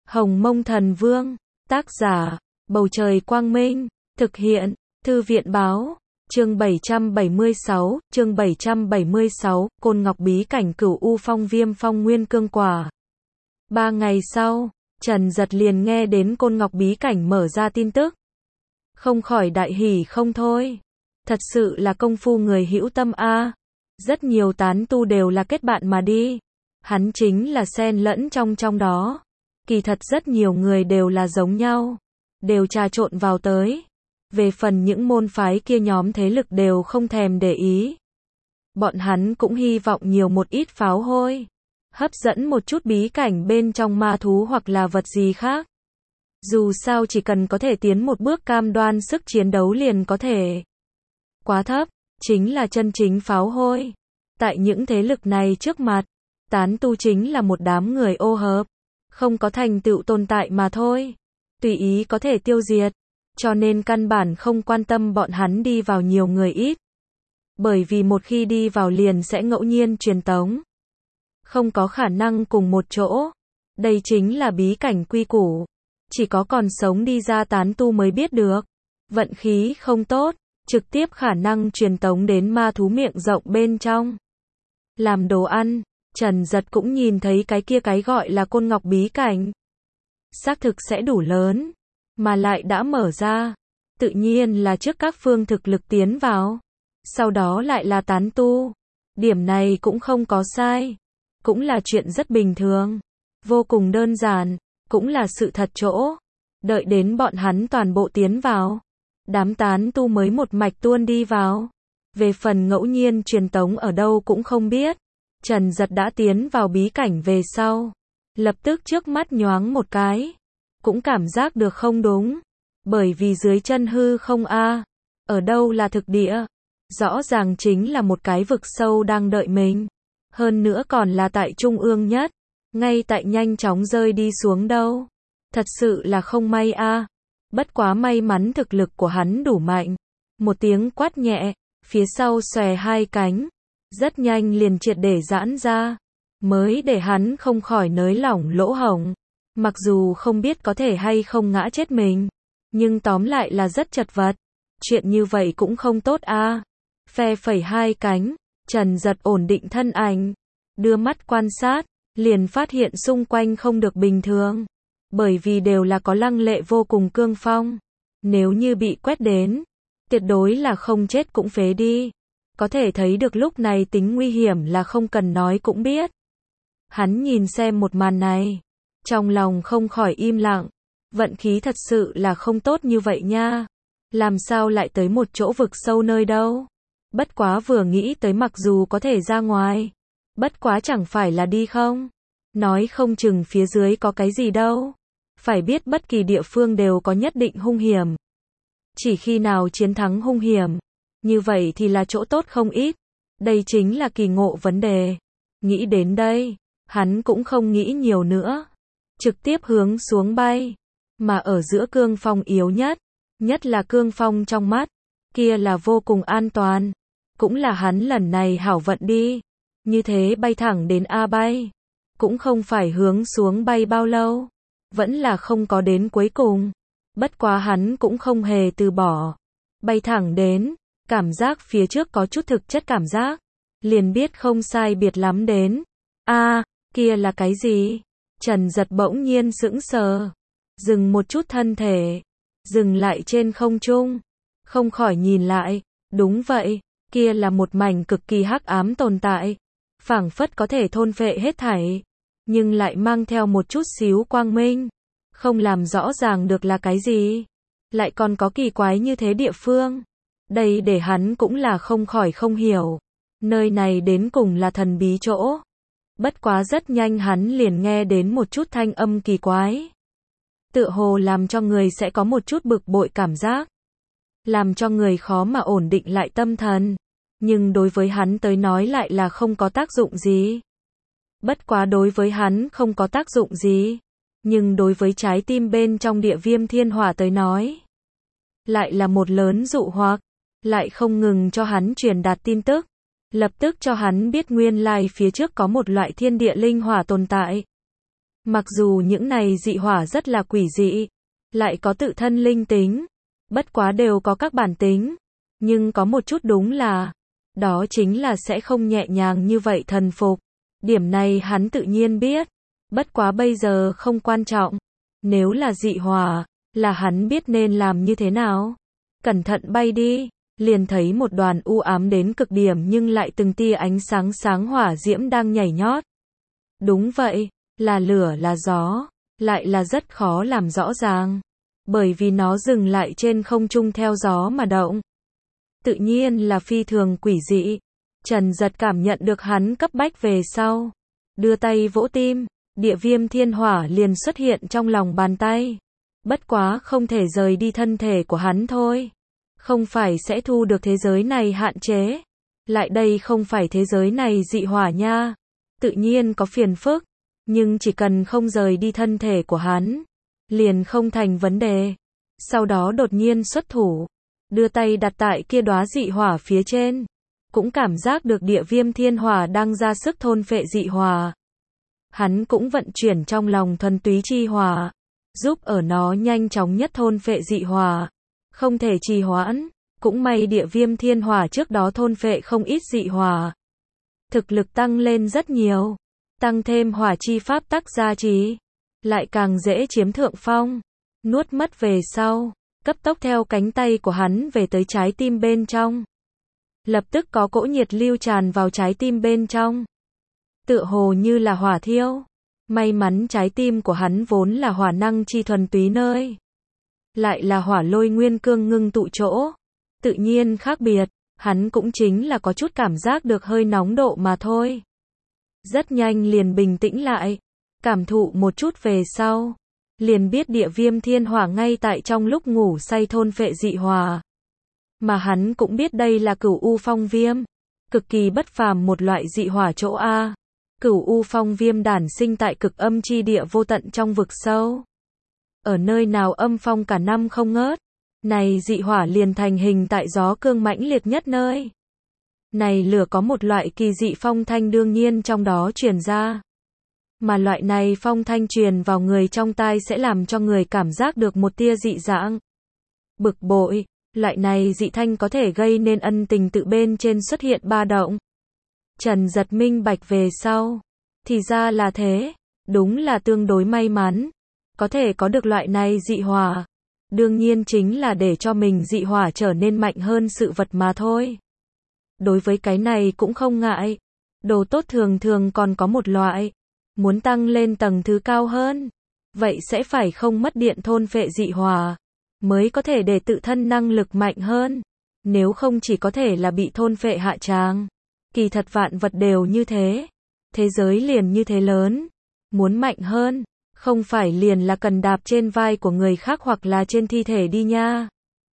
Hồng Mông Thần Vương, tác giả, Bầu Trời Quang Minh, thực hiện, Thư viện Báo, chương 776, Côn Ngọc Bí Cảnh Cửu U Phong Viêm Phong Nguyên Cương Quả. 3 ngày sau, Trần Giật liền nghe đến Côn Ngọc Bí Cảnh mở ra tin tức. Không khỏi đại hỉ không thôi. Thật sự là công phu người hữu tâm a. Rất nhiều tán tu đều là kết bạn mà đi. Hắn chính là xen lẫn trong đó. Kỳ thật rất nhiều người đều là giống nhau. Đều trà trộn vào tới. Về phần những môn phái kia nhóm thế lực đều không thèm để ý. Bọn hắn cũng hy vọng nhiều một ít pháo hôi. Hấp dẫn một chút bí cảnh bên trong ma thú hoặc là vật gì khác. Dù sao chỉ cần có thể tiến một bước cam đoan sức chiến đấu liền có thể. Quá thấp, chính là chân chính pháo hôi. Tại những thế lực này trước mặt, tán tu chính là một đám người ô hợp. Không có thành tựu tồn tại mà thôi. Tùy ý có thể tiêu diệt. Cho nên căn bản không quan tâm bọn hắn đi vào nhiều người ít. Bởi vì một khi đi vào liền sẽ ngẫu nhiên truyền tống. Không có khả năng cùng một chỗ. Đây chính là bí cảnh quy củ. Chỉ có còn sống đi ra tán tu mới biết được. Vận khí không tốt, trực tiếp khả năng truyền tống đến ma thú miệng rộng bên trong. Làm đồ ăn, Trần Giật cũng nhìn thấy cái gọi là Côn Ngọc Bí Cảnh. Xác thực sẽ đủ lớn, mà lại đã mở ra. Tự nhiên là trước các phương thực lực tiến vào. Sau đó lại là tán tu. Điểm này cũng không có sai. Cũng là chuyện rất bình thường. Vô cùng đơn giản. Cũng là sự thật chỗ. Đợi đến bọn hắn toàn bộ tiến vào. Đám tán tu mới một mạch tuôn đi vào. Về phần ngẫu nhiên truyền tống ở đâu cũng không biết. Trần Giật đã tiến vào bí cảnh về sau. Lập tức trước mắt nhoáng một cái. Cũng cảm giác được không đúng. Bởi vì dưới chân hư không a. Ở đâu là thực địa. Rõ ràng chính là một cái vực sâu đang đợi mình. Hơn nữa còn là tại trung ương nhất. Ngay tại nhanh chóng rơi đi xuống đâu. Thật sự là không may a. Bất quá may mắn thực lực của hắn đủ mạnh. Một tiếng quát nhẹ, phía sau xòe hai cánh. Rất nhanh liền triệt để giãn ra. Mới để hắn không khỏi nới lỏng lỗ hổng. Mặc dù không biết có thể hay không ngã chết mình. Nhưng tóm lại là rất chật vật. Chuyện như vậy cũng không tốt a. Phe phẩy hai cánh, Trần Giật ổn định thân ảnh. Đưa mắt quan sát. Liền phát hiện xung quanh không được bình thường. Bởi vì đều là có lăng lệ vô cùng cương phong. Nếu như bị quét đến, tuyệt đối là không chết cũng phế đi. Có thể thấy được lúc này tính nguy hiểm là không cần nói cũng biết. Hắn nhìn xem một màn này. Trong lòng không khỏi im lặng. Vận khí thật sự là không tốt như vậy nha. Làm sao lại tới một chỗ vực sâu nơi đâu. Bất quá vừa nghĩ tới mặc dù có thể ra ngoài. Bất quá chẳng phải là đi không? Nói không chừng phía dưới có cái gì đâu. Phải biết bất kỳ địa phương đều có nhất định hung hiểm. Chỉ khi nào chiến thắng hung hiểm, như vậy thì là chỗ tốt không ít. Đây chính là kỳ ngộ vấn đề. Nghĩ đến đây, hắn cũng không nghĩ nhiều nữa. Trực tiếp hướng xuống bay. Mà ở giữa cương phong yếu nhất, nhất là cương phong trong mắt, kia là vô cùng an toàn. Cũng là hắn lần này hảo vận đi. Như thế bay thẳng đến A bay. Cũng không phải hướng xuống bay bao lâu. Vẫn là không có đến cuối cùng. Bất quá hắn cũng không hề từ bỏ. Bay thẳng đến. Cảm giác phía trước có chút thực chất cảm giác. Liền biết không sai biệt lắm đến. Kia là cái gì? Trần Giật bỗng nhiên sững sờ. Dừng một chút thân thể. Dừng lại trên không trung. Không khỏi nhìn lại. Đúng vậy. Kia là một mảnh cực kỳ hắc ám tồn tại. Phảng phất có thể thôn phệ hết thảy. Nhưng lại mang theo một chút xíu quang minh. Không làm rõ ràng được là cái gì. Lại còn có kỳ quái như thế địa phương. Đây để hắn cũng là không khỏi không hiểu. Nơi này đến cùng là thần bí chỗ. Bất quá rất nhanh hắn liền nghe đến một chút thanh âm kỳ quái. Tựa hồ làm cho người sẽ có một chút bực bội cảm giác. Làm cho người khó mà ổn định lại tâm thần. Nhưng đối với hắn tới nói lại là không có tác dụng gì. Bất quá đối với hắn không có tác dụng gì. Nhưng đối với trái tim bên trong địa viêm thiên hỏa tới nói. Lại là một lớn dụ hoặc. Lại không ngừng cho hắn truyền đạt tin tức. Lập tức cho hắn biết nguyên lai phía trước có một loại thiên địa linh hỏa tồn tại. Mặc dù những này dị hỏa rất là quỷ dị, lại có tự thân linh tính, bất quá đều có các bản tính, nhưng có một chút đúng là, đó chính là sẽ không nhẹ nhàng như vậy thần phục. Điểm này hắn tự nhiên biết, bất quá bây giờ không quan trọng. Nếu là dị hỏa, là hắn biết nên làm như thế nào. Cẩn thận bay đi, liền thấy một đoàn u ám đến cực điểm nhưng lại từng tia ánh sáng sáng hỏa diễm đang nhảy nhót. Đúng vậy, là lửa là gió, lại là rất khó làm rõ ràng, bởi vì nó dừng lại trên không trung theo gió mà động. Tự nhiên là phi thường quỷ dị. Trần Giật cảm nhận được hắn cấp bách về sau, đưa tay vỗ tim, địa viêm thiên hỏa liền xuất hiện trong lòng bàn tay. Bất quá không thể rời đi thân thể của hắn thôi. Không phải sẽ thu được thế giới này hạn chế. Lại đây không phải thế giới này dị hỏa nha. Tự nhiên có phiền phức, nhưng chỉ cần không rời đi thân thể của hắn, liền không thành vấn đề. Sau đó đột nhiên xuất thủ, đưa tay đặt tại kia đóa dị hỏa phía trên, cũng cảm giác được địa viêm thiên hỏa đang ra sức thôn phệ dị hỏa. Hắn cũng vận chuyển trong lòng thuần túy chi hỏa, giúp ở nó nhanh chóng nhất thôn phệ dị hỏa, không thể trì hoãn. Cũng may địa viêm thiên hỏa trước đó thôn phệ không ít dị hỏa, thực lực tăng lên rất nhiều, tăng thêm hỏa chi pháp tắc gia trì, lại càng dễ chiếm thượng phong. Nuốt mất về sau, cấp tốc theo cánh tay của hắn về tới trái tim bên trong. Lập tức có cỗ nhiệt lưu tràn vào trái tim bên trong, tựa hồ như là hỏa thiêu. May mắn trái tim của hắn vốn là hỏa năng chi thuần túy nơi, lại là hỏa lôi nguyên cương ngưng tụ chỗ, tự nhiên khác biệt. Hắn cũng chính là có chút cảm giác được hơi nóng độ mà thôi. Rất nhanh liền bình tĩnh lại, cảm thụ một chút về sau, liền biết địa viêm thiên hỏa ngay tại trong lúc ngủ say thôn phệ dị hỏa. Mà hắn cũng biết đây là Cửu U Phong Viêm, cực kỳ bất phàm một loại dị hỏa chỗ A. Cửu U Phong Viêm đản sinh tại cực âm chi địa vô tận trong vực sâu. Ở nơi nào âm phong cả năm không ngớt, này dị hỏa liền thành hình tại gió cương mãnh liệt nhất nơi. Này lửa có một loại kỳ dị phong thanh đương nhiên trong đó truyền ra. Mà loại này phong thanh truyền vào người trong tai sẽ làm cho người cảm giác được một tia dị dạng. Bực bội, loại này dị thanh có thể gây nên ân tình tự bên trên xuất hiện ba động. Trần Giật minh bạch về sau, thì ra là thế, đúng là tương đối may mắn, có thể có được loại này dị hỏa. Đương nhiên chính là để cho mình dị hỏa trở nên mạnh hơn sự vật mà thôi. Đối với cái này cũng không ngại. Đồ tốt thường thường còn có một loại, muốn tăng lên tầng thứ cao hơn, vậy sẽ phải không mất điện thôn phệ dị hỏa, mới có thể để tự thân năng lực mạnh hơn. Nếu không chỉ có thể là bị thôn phệ hạ tràng. Kỳ thật vạn vật đều như thế. Thế giới liền như thế lớn. Muốn mạnh hơn, không phải liền là cần đạp trên vai của người khác hoặc là trên thi thể đi nha.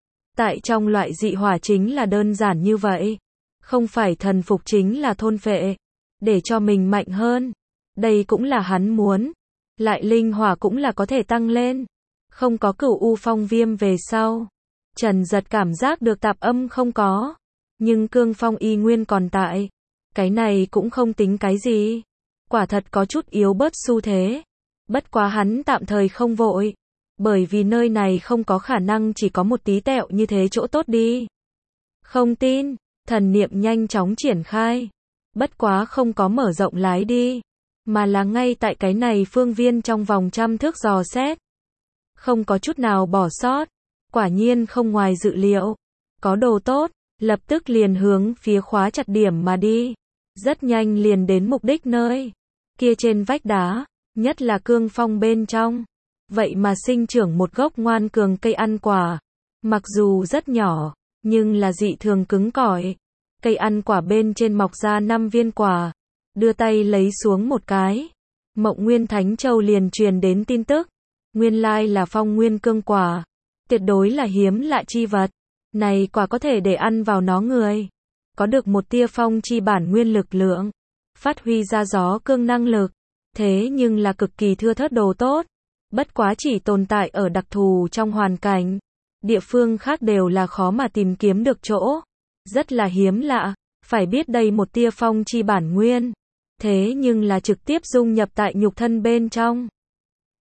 Tại trong loại dị hỏa chính là đơn giản như vậy. Không phải thần phục chính là thôn phệ, để cho mình mạnh hơn. Đây cũng là hắn muốn. Lại linh hỏa cũng là có thể tăng lên. Không có Cửu U Phong Viêm về sau, Trần Giật cảm giác được tạp âm không có, nhưng cương phong y nguyên còn tại. Cái này cũng không tính cái gì. Quả thật có chút yếu bớt xu thế. Bất quá hắn tạm thời không vội, bởi vì nơi này không có khả năng chỉ có một tí tẹo như thế chỗ tốt đi. Không tin, thần niệm nhanh chóng triển khai. Bất quá không có mở rộng lái đi, mà là ngay tại cái này phương viên trong vòng 100 thước dò xét. Không có chút nào bỏ sót. Quả nhiên không ngoài dự liệu. Có đồ tốt, lập tức liền hướng phía khóa chặt điểm mà đi. Rất nhanh liền đến mục đích nơi. Kia trên vách đá, nhất là cương phong bên trong. Vậy mà sinh trưởng một gốc ngoan cường cây ăn quả. Mặc dù rất nhỏ, nhưng là dị thường cứng cỏi. Cây ăn quả bên trên mọc ra 5 viên quả. Đưa tay lấy xuống một cái. Mộng Nguyên Thánh Châu liền truyền đến tin tức. Nguyên lai là phong nguyên cương quả. Tuyệt đối là hiếm lạ chi vật. Này quả có thể để ăn vào nó người. Có được một tia phong chi bản nguyên lực lượng. Phát huy ra gió cương năng lực. Thế nhưng là cực kỳ thưa thớt đồ tốt. Bất quá chỉ tồn tại ở đặc thù trong hoàn cảnh. Địa phương khác đều là khó mà tìm kiếm được chỗ. Rất là hiếm lạ. Phải biết đây một tia phong chi bản nguyên. Thế nhưng là trực tiếp dung nhập tại nhục thân bên trong.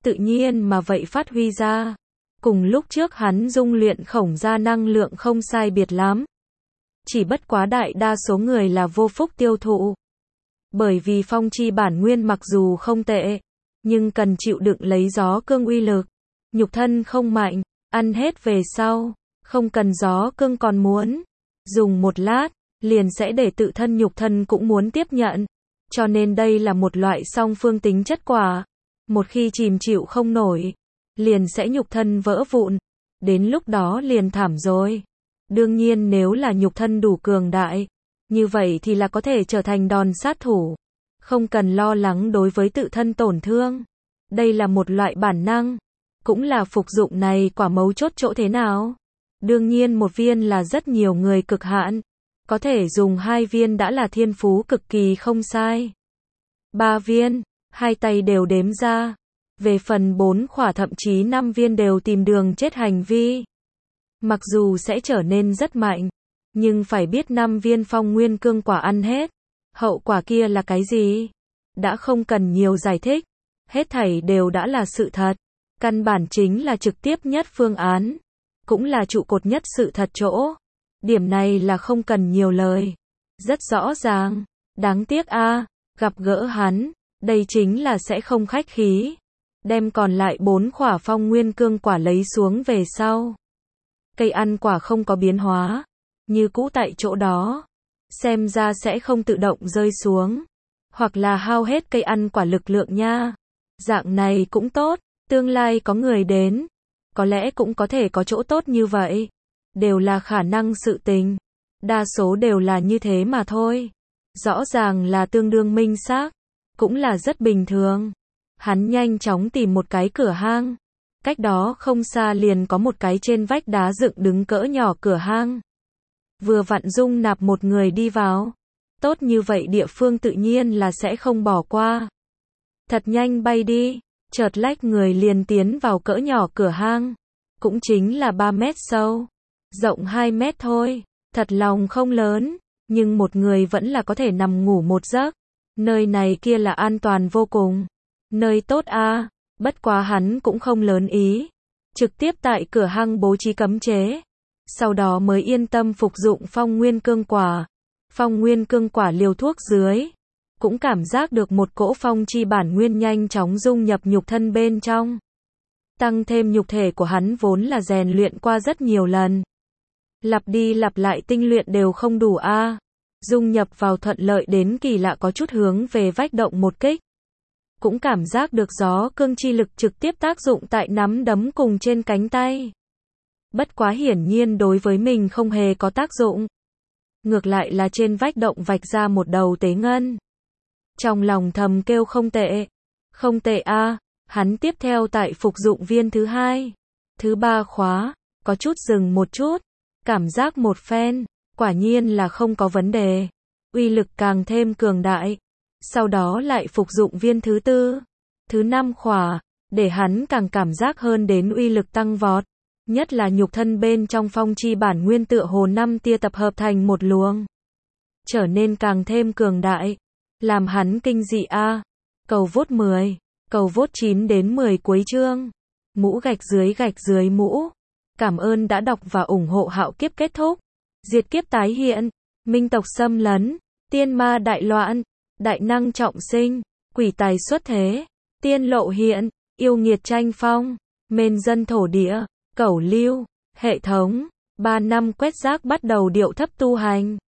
tự nhiên mà vậy phát huy ra. Cùng lúc trước hắn dung luyện khổng ra năng lượng không sai biệt lắm. Chỉ bất quá đại đa số người là vô phúc tiêu thụ. Bởi vì phong chi bản nguyên mặc dù không tệ, nhưng cần chịu đựng lấy gió cương uy lực. Nhục thân không mạnh, ăn hết về sau, không cần gió cương còn muốn dùng một lát, liền sẽ để tự thân nhục thân cũng muốn tiếp nhận. Cho nên đây là một loại song phương tính chất quả. Một khi chìm chịu không nổi, liền sẽ nhục thân vỡ vụn. Đến lúc đó liền thảm rồi. Đương nhiên nếu là nhục thân đủ cường đại, như vậy thì là có thể trở thành đòn sát thủ. Không cần lo lắng đối với tự thân tổn thương. Đây là một loại bản năng. Cũng là phục dụng này quả mấu chốt chỗ thế nào. Đương nhiên một viên là rất nhiều người cực hạn. Có thể dùng 2 viên đã là thiên phú cực kỳ không sai. 3 viên, 2 tay đều đếm ra. Về phần 4 khỏa thậm chí 5 viên đều tìm đường chết hành vi. Mặc dù sẽ trở nên rất mạnh, nhưng phải biết 5 viên phong nguyên cương quả ăn hết. Hậu quả kia là cái gì? Đã không cần nhiều giải thích. Hết thảy đều đã là sự thật. Căn bản chính là trực tiếp nhất phương án. Cũng là trụ cột nhất sự thật chỗ. Điểm này là không cần nhiều lời. Rất rõ ràng. Đáng tiếc gặp gỡ hắn, đây chính là sẽ không khách khí. Đem còn lại 4 khỏa phong nguyên cương quả lấy xuống về sau. Cây ăn quả không có biến hóa. Như cũ tại chỗ đó. Xem ra sẽ không tự động rơi xuống. Hoặc là hao hết cây ăn quả lực lượng nha. Dạng này cũng tốt. Tương lai có người đến. Có lẽ cũng có thể có chỗ tốt như vậy. Đều là khả năng sự tình. Đa số đều là như thế mà thôi. Rõ ràng là tương đương minh xác. Cũng là rất bình thường. Hắn nhanh chóng tìm một cái cửa hang. Cách đó không xa liền có một cái trên vách đá dựng đứng cỡ nhỏ cửa hang. Vừa vặn dung nạp một người đi vào. Tốt như vậy địa phương tự nhiên là sẽ không bỏ qua. Thật nhanh bay đi. Chợt lách người liền tiến vào cỡ nhỏ cửa hang. Cũng chính là 3 mét sâu. Rộng 2 mét thôi. Thật lòng không lớn. Nhưng một người vẫn là có thể nằm ngủ một giấc. Nơi này kia là an toàn vô cùng. Nơi tốt bất quá hắn cũng không lớn ý. Trực tiếp tại cửa hang bố trí cấm chế. Sau đó mới yên tâm phục dụng phong nguyên cương quả. Phong nguyên cương quả liều thuốc dưới. Cũng cảm giác được một cỗ phong chi bản nguyên nhanh chóng dung nhập nhục thân bên trong. Tăng thêm nhục thể của hắn vốn là rèn luyện qua rất nhiều lần. Lặp đi lặp lại tinh luyện đều không đủ dung nhập vào thuận lợi đến kỳ lạ có chút hướng về vách động một kích. Cũng cảm giác được gió cương chi lực trực tiếp tác dụng tại nắm đấm cùng trên cánh tay. Bất quá hiển nhiên đối với mình không hề có tác dụng. Ngược lại là trên vách động vạch ra một đầu tế ngân. Trong lòng thầm kêu không tệ. Không tệ hắn tiếp theo tại phục dụng viên thứ 2. Thứ 3 khóa. Có chút dừng một chút. Cảm giác một phen. Quả nhiên là không có vấn đề. Uy lực càng thêm cường đại. Sau đó lại phục dụng viên thứ 4. Thứ 5 khỏa. Để hắn càng cảm giác hơn đến uy lực tăng vọt. Nhất là nhục thân bên trong phong chi bản nguyên tựa hồ 5 tia tập hợp thành một luồng. Trở nên càng thêm cường đại. Làm hắn kinh dị Cầu vote 10. Cầu vote 9 đến 10 cuối chương. Mũ gạch dưới mũ. Cảm ơn đã đọc và ủng hộ Hạo Kiếp kết thúc. Diệt kiếp tái hiện. Minh tộc xâm lấn. Tiên ma đại loạn. Đại năng trọng sinh. Quỷ tài xuất thế. Tiên lộ hiện. Yêu nghiệt tranh phong. Mên dân thổ địa. Cẩu lưu. Hệ thống. 3 năm quét rác bắt đầu điệu thấp tu hành.